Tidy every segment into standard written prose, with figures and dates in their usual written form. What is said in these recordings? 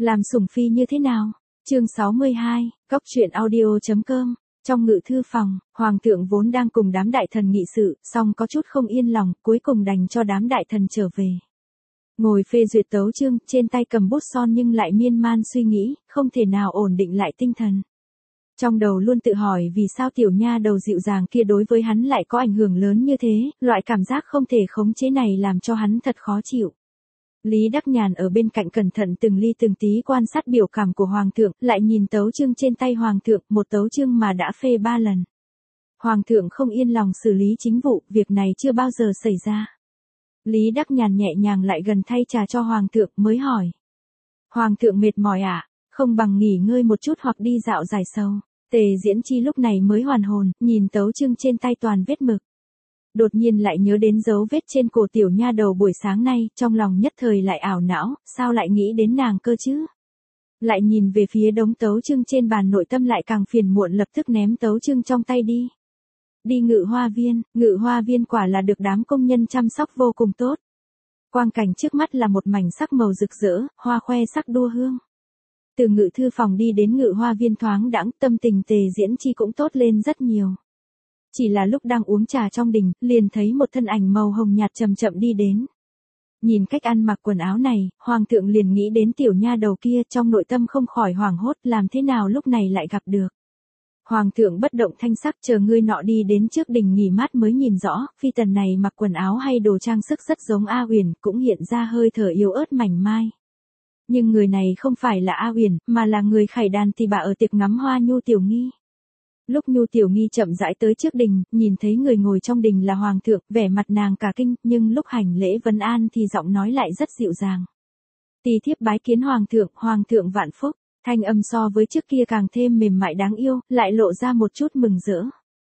Làm sủng phi như thế nào? Chương 62, Cóc truyện audio.com. Trong ngự thư phòng, hoàng thượng vốn đang cùng đám đại thần nghị sự, song có chút không yên lòng, cuối cùng đành cho đám đại thần trở về. Ngồi phê duyệt tấu chương, trên tay cầm bút son nhưng lại miên man suy nghĩ, không thể nào ổn định lại tinh thần. Trong đầu luôn tự hỏi vì sao tiểu nha đầu dịu dàng kia đối với hắn lại có ảnh hưởng lớn như thế, loại cảm giác không thể khống chế này làm cho hắn thật khó chịu. Lý Đắc Nhàn ở bên cạnh cẩn thận từng ly từng tí quan sát biểu cảm của Hoàng thượng, lại nhìn tấu chương trên tay Hoàng thượng, một tấu chương mà đã phê 3 lần. Hoàng thượng không yên lòng xử lý chính vụ, việc này chưa bao giờ xảy ra. Lý Đắc Nhàn nhẹ nhàng lại gần thay trà cho Hoàng thượng mới hỏi. Hoàng thượng mệt mỏi à? Không bằng nghỉ ngơi một chút hoặc đi dạo giải sầu. Tề Diễn Chi lúc này mới hoàn hồn, nhìn tấu chương trên tay toàn vết mực. Đột nhiên lại nhớ đến dấu vết trên cổ tiểu nha đầu buổi sáng nay, trong lòng nhất thời lại ảo não, sao lại nghĩ đến nàng cơ chứ? Lại nhìn về phía đống tấu chương trên bàn, nội tâm lại càng phiền muộn, lập tức ném tấu chương trong tay đi. Đi Ngự Hoa Viên quả là được đám công nhân chăm sóc vô cùng tốt. Quang cảnh trước mắt là một mảnh sắc màu rực rỡ, hoa khoe sắc đua hương. Từ ngự thư phòng đi đến Ngự Hoa Viên thoáng đãng, tâm tình Tề Diễn Chi cũng tốt lên rất nhiều. Chỉ là lúc đang uống trà trong đình, liền thấy một thân ảnh màu hồng nhạt chậm chậm đi đến. Nhìn cách ăn mặc quần áo này, Hoàng thượng liền nghĩ đến tiểu nha đầu kia, trong nội tâm không khỏi hoảng hốt, làm thế nào lúc này lại gặp được. Hoàng thượng bất động thanh sắc, chờ người nọ đi đến trước đình nghỉ mát mới nhìn rõ, phi tần này mặc quần áo hay đồ trang sức rất giống A Uyển, cũng hiện ra hơi thở yếu ớt mảnh mai. Nhưng người này không phải là A Uyển, mà là người khải đàn tỳ bà ở tiệc ngắm hoa Nhu Tiểu Nghi. Lúc Nhu Tiểu Nghi chậm rãi tới trước đình, nhìn thấy người ngồi trong đình là Hoàng thượng, vẻ mặt nàng cả kinh, nhưng lúc hành lễ vấn an thì giọng nói lại rất dịu dàng. Tỳ thiếp bái kiến Hoàng thượng vạn phúc. Thanh âm so với trước kia càng thêm mềm mại đáng yêu, lại lộ ra một chút mừng rỡ.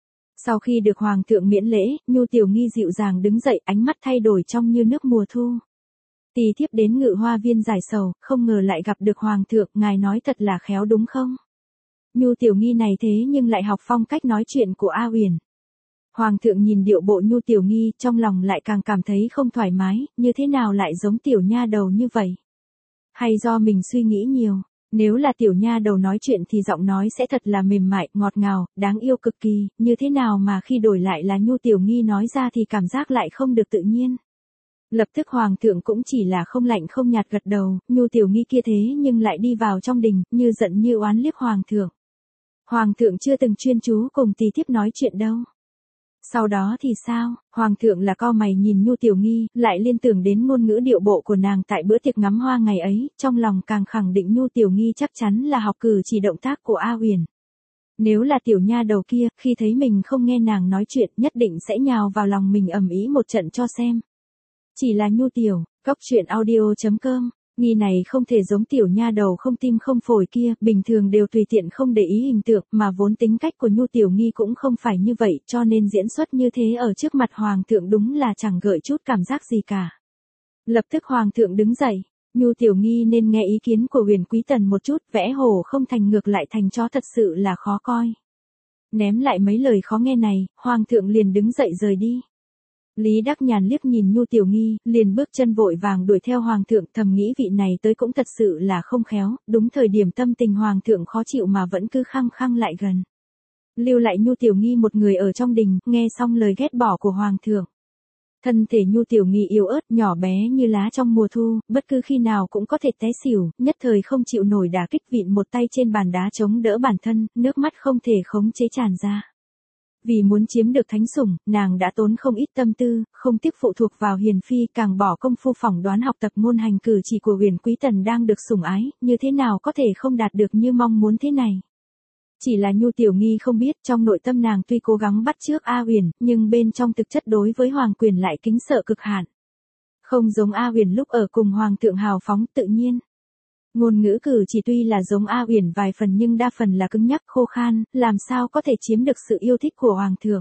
Sau khi được Hoàng thượng miễn lễ, Nhu Tiểu Nghi dịu dàng đứng dậy, ánh mắt thay đổi trong như nước mùa thu. Tỳ thiếp đến Ngự Hoa Viên giải sầu, không ngờ lại gặp được Hoàng thượng, ngài nói thật là khéo đúng không? Nhu Tiểu Nghi này thế nhưng lại học phong cách nói chuyện của A Uyển. Hoàng thượng nhìn điệu bộ Nhu Tiểu Nghi, trong lòng lại càng cảm thấy không thoải mái, như thế nào lại giống tiểu nha đầu như vậy? Hay do mình suy nghĩ nhiều? Nếu là tiểu nha đầu nói chuyện thì giọng nói sẽ thật là mềm mại, ngọt ngào, đáng yêu cực kỳ, như thế nào mà khi đổi lại là Nhu Tiểu Nghi nói ra thì cảm giác lại không được tự nhiên. Lập tức Hoàng thượng cũng chỉ là không lạnh không nhạt gật đầu, Nhu Tiểu Nghi kia thế nhưng lại đi vào trong đình, như giận như oán liếc Hoàng thượng. Hoàng thượng chưa từng chuyên chú cùng tỳ thiếp nói chuyện đâu. Sau đó thì sao? Hoàng thượng là cau mày nhìn Nhu Tiểu Nghi, lại liên tưởng đến ngôn ngữ điệu bộ của nàng tại bữa tiệc ngắm hoa ngày ấy, trong lòng càng khẳng định Nhu Tiểu Nghi chắc chắn là học cử chỉ động tác của A Uyển. Nếu là tiểu nha đầu kia, khi thấy mình không nghe nàng nói chuyện, nhất định sẽ nhào vào lòng mình ầm ĩ một trận cho xem. Chỉ là Nhu Tiểu, Cóc truyện audio.com. Nghi này không thể giống tiểu nha đầu không tim không phổi kia, bình thường đều tùy tiện không để ý hình tượng, mà vốn tính cách của Nhu Tiểu Nghi cũng không phải như vậy, cho nên diễn xuất như thế ở trước mặt Hoàng thượng đúng là chẳng gợi chút cảm giác gì cả. Lập tức Hoàng thượng đứng dậy, Nhu Tiểu Nghi nên nghe ý kiến của Huyền Quý Tần một chút, vẽ hổ không thành ngược lại thành chó thật sự là khó coi. Ném lại mấy lời khó nghe này, Hoàng thượng liền đứng dậy rời đi. Lý Đắc Nhàn liếc nhìn Nhu Tiểu Nghi, liền bước chân vội vàng đuổi theo Hoàng thượng, thầm nghĩ vị này tới cũng thật sự là không khéo, đúng thời điểm tâm tình Hoàng thượng khó chịu mà vẫn cứ khăng khăng lại gần. Lưu lại Nhu Tiểu Nghi một người ở trong đình, nghe xong lời ghét bỏ của Hoàng thượng. Thân thể Nhu Tiểu Nghi yếu ớt, nhỏ bé như lá trong mùa thu, bất cứ khi nào cũng có thể té xỉu, nhất thời không chịu nổi đả kích, vịn một tay trên bàn đá chống đỡ bản thân, nước mắt không thể khống chế tràn ra. Vì muốn chiếm được thánh sủng, nàng đã tốn không ít tâm tư, không tiếc phụ thuộc vào hiền phi, càng bỏ công phu phỏng đoán học tập ngôn hành cử chỉ của Huyền Quý Tần đang được sủng ái, như thế nào có thể không đạt được như mong muốn thế này. Chỉ là Nhu Tiểu Nghi không biết, trong nội tâm nàng tuy cố gắng bắt chước A Uyển, nhưng bên trong thực chất đối với Hoàng quyền lại kính sợ cực hạn. Không giống A Uyển lúc ở cùng Hoàng thượng hào phóng tự nhiên. Ngôn ngữ cử chỉ tuy là giống A Uyển vài phần nhưng đa phần là cứng nhắc khô khan, làm sao có thể chiếm được sự yêu thích của Hoàng thượng.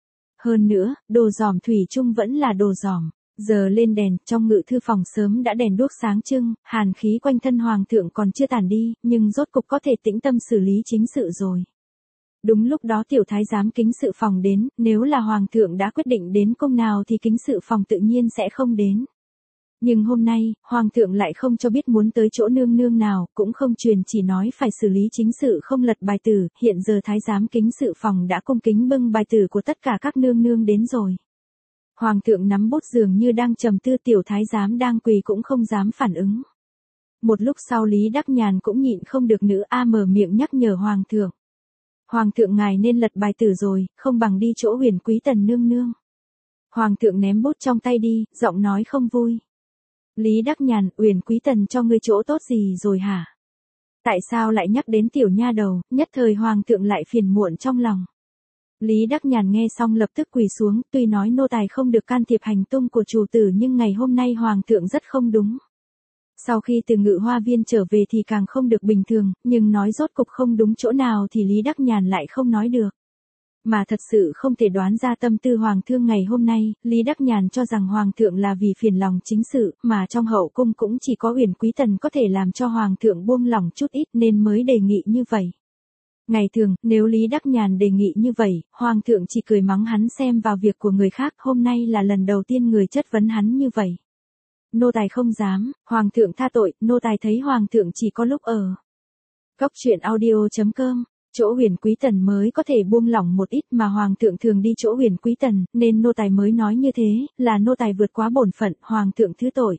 Hơn nữa, đồ giỏm thủy chung vẫn là đồ giỏm. Giờ lên đèn, trong ngự thư phòng sớm đã đèn đuốc sáng trưng, hàn khí quanh thân Hoàng thượng còn chưa tàn đi, nhưng rốt cục có thể tĩnh tâm xử lý chính sự rồi. Đúng lúc đó tiểu thái giám kính sự phòng đến, nếu là Hoàng thượng đã quyết định đến cung nào thì kính sự phòng tự nhiên sẽ không đến. Nhưng hôm nay, hoàng thượng lại không cho biết muốn tới chỗ nương nương nào, cũng không truyền, chỉ nói phải xử lý chính sự không lật bài tử, hiện giờ thái giám kính sự phòng đã cung kính bưng bài tử của tất cả các nương nương đến rồi. Hoàng thượng nắm bút dường như đang trầm tư, tiểu thái giám đang quỳ cũng không dám phản ứng. Một lúc sau Lý Đắc Nhàn cũng nhịn không được nữa, mở miệng nhắc nhở hoàng thượng. Hoàng thượng ngài nên lật bài tử rồi, không bằng đi chỗ Huyền Quý Tần nương nương. Hoàng thượng ném bút trong tay đi, giọng nói không vui. Lý Đắc Nhàn, Huyền Quý Tần cho ngươi chỗ tốt gì rồi hả? Tại sao lại nhắc đến tiểu nha đầu, nhất thời hoàng thượng lại phiền muộn trong lòng. Lý Đắc Nhàn nghe xong lập tức quỳ xuống, tuy nói nô tài không được can thiệp hành tung của chủ tử nhưng ngày hôm nay hoàng thượng rất không đúng. Sau khi từ Ngự Hoa Viên trở về thì càng không được bình thường, nhưng nói rốt cục không đúng chỗ nào thì Lý Đắc Nhàn lại không nói được. Mà thật sự không thể đoán ra tâm tư hoàng thương ngày hôm nay, Lý Đắc Nhàn cho rằng hoàng thượng là vì phiền lòng chính sự, mà trong hậu cung cũng chỉ có Huyền Quý Tần có thể làm cho hoàng thượng buông lỏng chút ít nên mới đề nghị như vậy. Ngày thường, nếu Lý Đắc Nhàn đề nghị như vậy, hoàng thượng chỉ cười mắng hắn xem vào việc của người khác, hôm nay là lần đầu tiên người chất vấn hắn như vậy. Nô tài không dám, hoàng thượng tha tội, nô tài thấy hoàng thượng chỉ có lúc ở. Cốc truyện audio.com, chỗ Huyền Quý Tần mới có thể buông lỏng một ít mà hoàng thượng thường đi chỗ Huyền Quý Tần, nên nô tài mới nói như thế, là nô tài vượt quá bổn phận, hoàng thượng thứ tội.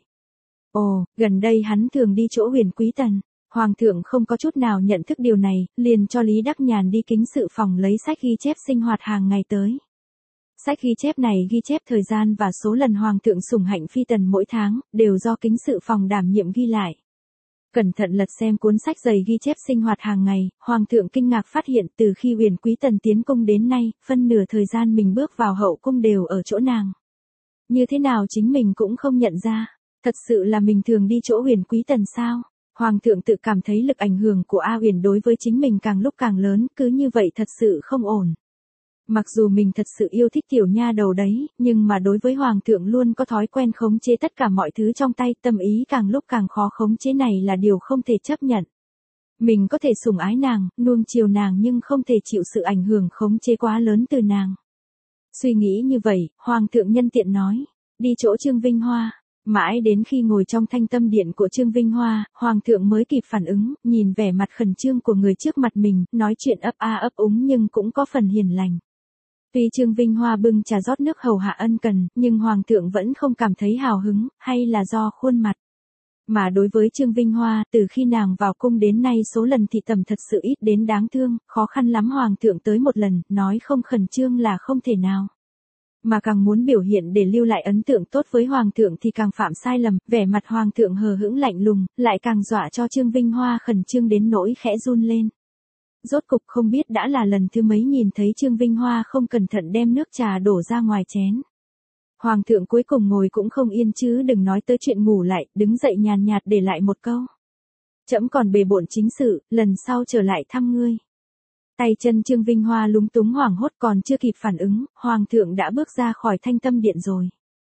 Ồ, gần đây hắn thường đi chỗ Huyền Quý Tần. Hoàng thượng không có chút nào nhận thức điều này, liền cho Lý Đắc Nhàn đi kính sự phòng lấy sách ghi chép sinh hoạt hàng ngày tới. Sách ghi chép này ghi chép thời gian và số lần hoàng thượng sủng hạnh phi tần mỗi tháng, đều do kính sự phòng đảm nhiệm ghi lại. Cẩn thận lật xem cuốn sách dày ghi chép sinh hoạt hàng ngày, hoàng thượng kinh ngạc phát hiện từ khi Huyền Quý Tần tiến cung đến nay, phân nửa thời gian mình bước vào hậu cung đều ở chỗ nàng. Như thế nào chính mình cũng không nhận ra, thật sự là mình thường đi chỗ Huyền Quý Tần sao? Hoàng thượng tự cảm thấy lực ảnh hưởng của A Huyền đối với chính mình càng lúc càng lớn, cứ như vậy thật sự không ổn. Mặc dù mình thật sự yêu thích tiểu nha đầu đấy, nhưng mà đối với hoàng thượng luôn có thói quen khống chế tất cả mọi thứ trong tay, tâm ý càng lúc càng khó khống chế này là điều không thể chấp nhận. Mình có thể sủng ái nàng, nuông chiều nàng nhưng không thể chịu sự ảnh hưởng khống chế quá lớn từ nàng. Suy nghĩ như vậy, hoàng thượng nhân tiện nói, đi chỗ Trương Vinh Hoa. Mãi đến khi ngồi trong thanh tâm điện của Trương Vinh Hoa, hoàng thượng mới kịp phản ứng, nhìn vẻ mặt khẩn trương của người trước mặt mình, nói chuyện ấp a ấp úng nhưng cũng có phần hiền lành. Tuy Trương Vinh Hoa bưng trà rót nước hầu hạ ân cần, nhưng hoàng thượng vẫn không cảm thấy hào hứng, hay là do khuôn mặt. Mà đối với Trương Vinh Hoa, từ khi nàng vào cung đến nay số lần thị tầm thật sự ít đến đáng thương, khó khăn lắm hoàng thượng tới một lần, nói không khẩn trương là không thể nào. Mà càng muốn biểu hiện để lưu lại ấn tượng tốt với hoàng thượng thì càng phạm sai lầm, vẻ mặt hoàng thượng hờ hững lạnh lùng, lại càng dọa cho Trương Vinh Hoa khẩn trương đến nỗi khẽ run lên. Rốt cục không biết đã là lần thứ mấy nhìn thấy Trương Vinh Hoa không cẩn thận đem nước trà đổ ra ngoài chén. Hoàng thượng cuối cùng ngồi cũng không yên chứ đừng nói tới chuyện ngủ lại, đứng dậy nhàn nhạt để lại một câu. Trẫm còn bề bộn chính sự, lần sau trở lại thăm ngươi. Tay chân Trương Vinh Hoa lúng túng hoảng hốt còn chưa kịp phản ứng, hoàng thượng đã bước ra khỏi thanh tâm điện rồi.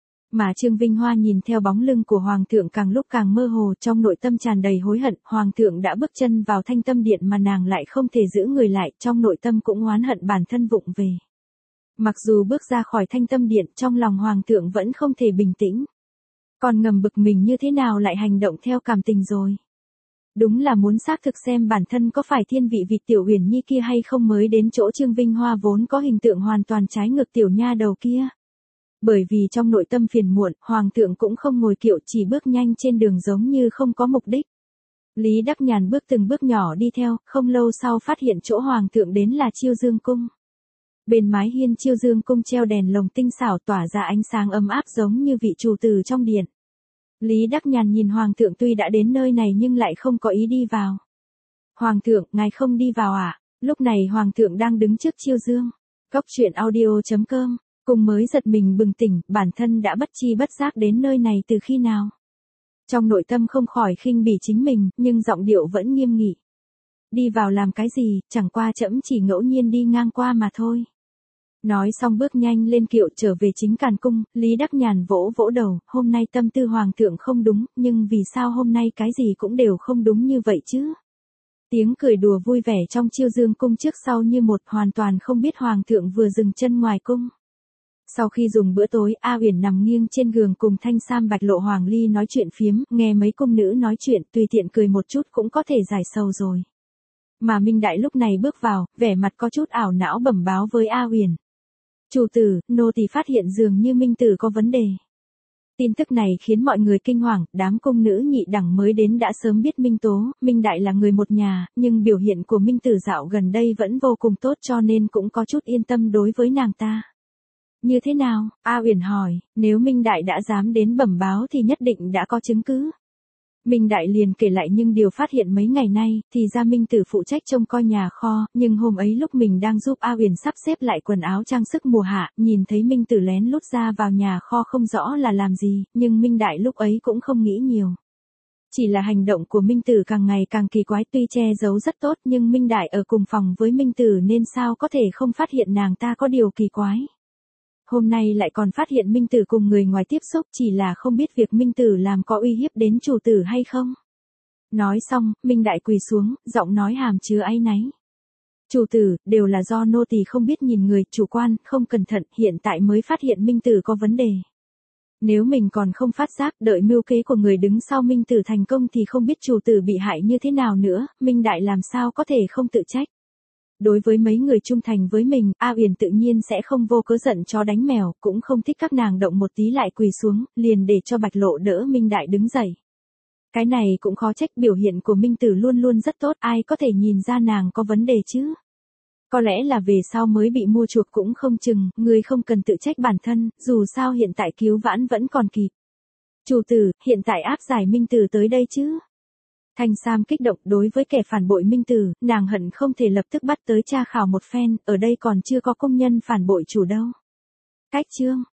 Mà Trương Vinh Hoa nhìn theo bóng lưng của hoàng thượng càng lúc càng mơ hồ, trong nội tâm tràn đầy hối hận, hoàng thượng đã bước chân vào thanh tâm điện mà nàng lại không thể giữ người lại, trong nội tâm cũng oán hận bản thân vụng về. Mặc dù bước ra khỏi thanh tâm điện, trong lòng hoàng thượng vẫn không thể bình tĩnh. Còn ngầm bực mình như thế nào lại hành động theo cảm tình rồi. Đúng là muốn xác thực xem bản thân có phải thiên vị vịt tiểu Huyền Nhi kia hay không mới đến chỗ Trương Vinh Hoa vốn có hình tượng hoàn toàn trái ngược tiểu nha đầu kia. Bởi vì trong nội tâm phiền muộn, hoàng thượng cũng không ngồi kiệu chỉ bước nhanh trên đường giống như không có mục đích. Lý Đắc Nhàn bước từng bước nhỏ đi theo, không lâu sau phát hiện chỗ hoàng thượng đến là Chiêu Dương Cung. Bên mái hiên Chiêu Dương Cung treo đèn lồng tinh xảo tỏa ra ánh sáng ấm áp giống như vị chủ tử trong điện. Lý Đắc Nhàn nhìn hoàng thượng tuy đã đến nơi này nhưng lại không có ý đi vào. Hoàng thượng, ngài không đi vào à? Lúc này hoàng thượng đang đứng trước Chiêu Dương. Cốc truyện audio.com, cùng mới giật mình bừng tỉnh, bản thân đã bất chi bất giác đến nơi này từ khi nào. Trong nội tâm không khỏi khinh bỉ chính mình, nhưng giọng điệu vẫn nghiêm nghị. Đi vào làm cái gì, chẳng qua trẫm chỉ ngẫu nhiên đi ngang qua mà thôi. Nói xong bước nhanh lên kiệu trở về chính càn cung, Lý Đắc Nhàn vỗ vỗ đầu, hôm nay tâm tư hoàng thượng không đúng, nhưng vì sao hôm nay cái gì cũng đều không đúng như vậy chứ? Tiếng cười đùa vui vẻ trong Chiêu Dương Cung trước sau như một, hoàn toàn không biết hoàng thượng vừa dừng chân ngoài cung. Sau khi dùng bữa tối, A Uyển nằm nghiêng trên giường cùng Thanh Sam Bạch Lộ Hoàng Ly nói chuyện phiếm, nghe mấy cung nữ nói chuyện, tùy tiện cười một chút cũng có thể giải sầu rồi. Mà Minh Đại lúc này bước vào, vẻ mặt có chút ảo não bẩm báo với A Uyển. Chủ tử, nô tỳ phát hiện dường như Minh Tử có vấn đề. Tin tức này khiến mọi người kinh hoàng, đám cung nữ nhị đẳng mới đến đã sớm biết Minh Tố, Minh Đại là người một nhà, nhưng biểu hiện của Minh Tử dạo gần đây vẫn vô cùng tốt cho nên cũng có chút yên tâm đối với nàng ta. Như thế nào? A Uyển hỏi, nếu Minh Đại đã dám đến bẩm báo thì nhất định đã có chứng cứ. Minh Đại liền kể lại nhưng điều phát hiện mấy ngày nay, thì ra Minh Tử phụ trách trông coi nhà kho, nhưng hôm ấy lúc mình đang giúp A Uyển sắp xếp lại quần áo trang sức mùa hạ, nhìn thấy Minh Tử lén lút ra vào nhà kho không rõ là làm gì, nhưng Minh Đại lúc ấy cũng không nghĩ nhiều. Chỉ là hành động của Minh Tử càng ngày càng kỳ quái, tuy che giấu rất tốt nhưng Minh Đại ở cùng phòng với Minh Tử nên sao có thể không phát hiện nàng ta có điều kỳ quái. Hôm nay lại còn phát hiện Minh Tử cùng người ngoài tiếp xúc, chỉ là không biết việc Minh Tử làm có uy hiếp đến chủ tử hay không. Nói xong, Minh Đại quỳ xuống, giọng nói hàm chứa áy náy. Chủ tử, đều là do nô tỳ không biết nhìn người, chủ quan, không cẩn thận, hiện tại mới phát hiện Minh Tử có vấn đề. Nếu mình còn không phát giác, đợi mưu kế của người đứng sau Minh Tử thành công thì không biết chủ tử bị hại như thế nào nữa, Minh Đại làm sao có thể không tự trách. Đối với mấy người trung thành với mình, A Uyển tự nhiên sẽ không vô cớ giận chó đánh mèo, cũng không thích các nàng động một tí lại quỳ xuống, liền để cho Bạch Lộ đỡ Minh Đại đứng dậy. Cái này cũng khó trách, biểu hiện của Minh Tử luôn luôn rất tốt, ai có thể nhìn ra nàng có vấn đề chứ. Có lẽ là về sau mới bị mua chuộc cũng không chừng, người không cần tự trách bản thân, dù sao hiện tại cứu vãn vẫn còn kịp. Chủ tử, hiện tại áp giải Minh Tử tới đây chứ. Thanh Sam kích động, đối với kẻ phản bội Minh Tử, nàng hận không thể lập tức bắt tới tra khảo một phen, ở đây còn chưa có công nhân phản bội chủ đâu. Cách chương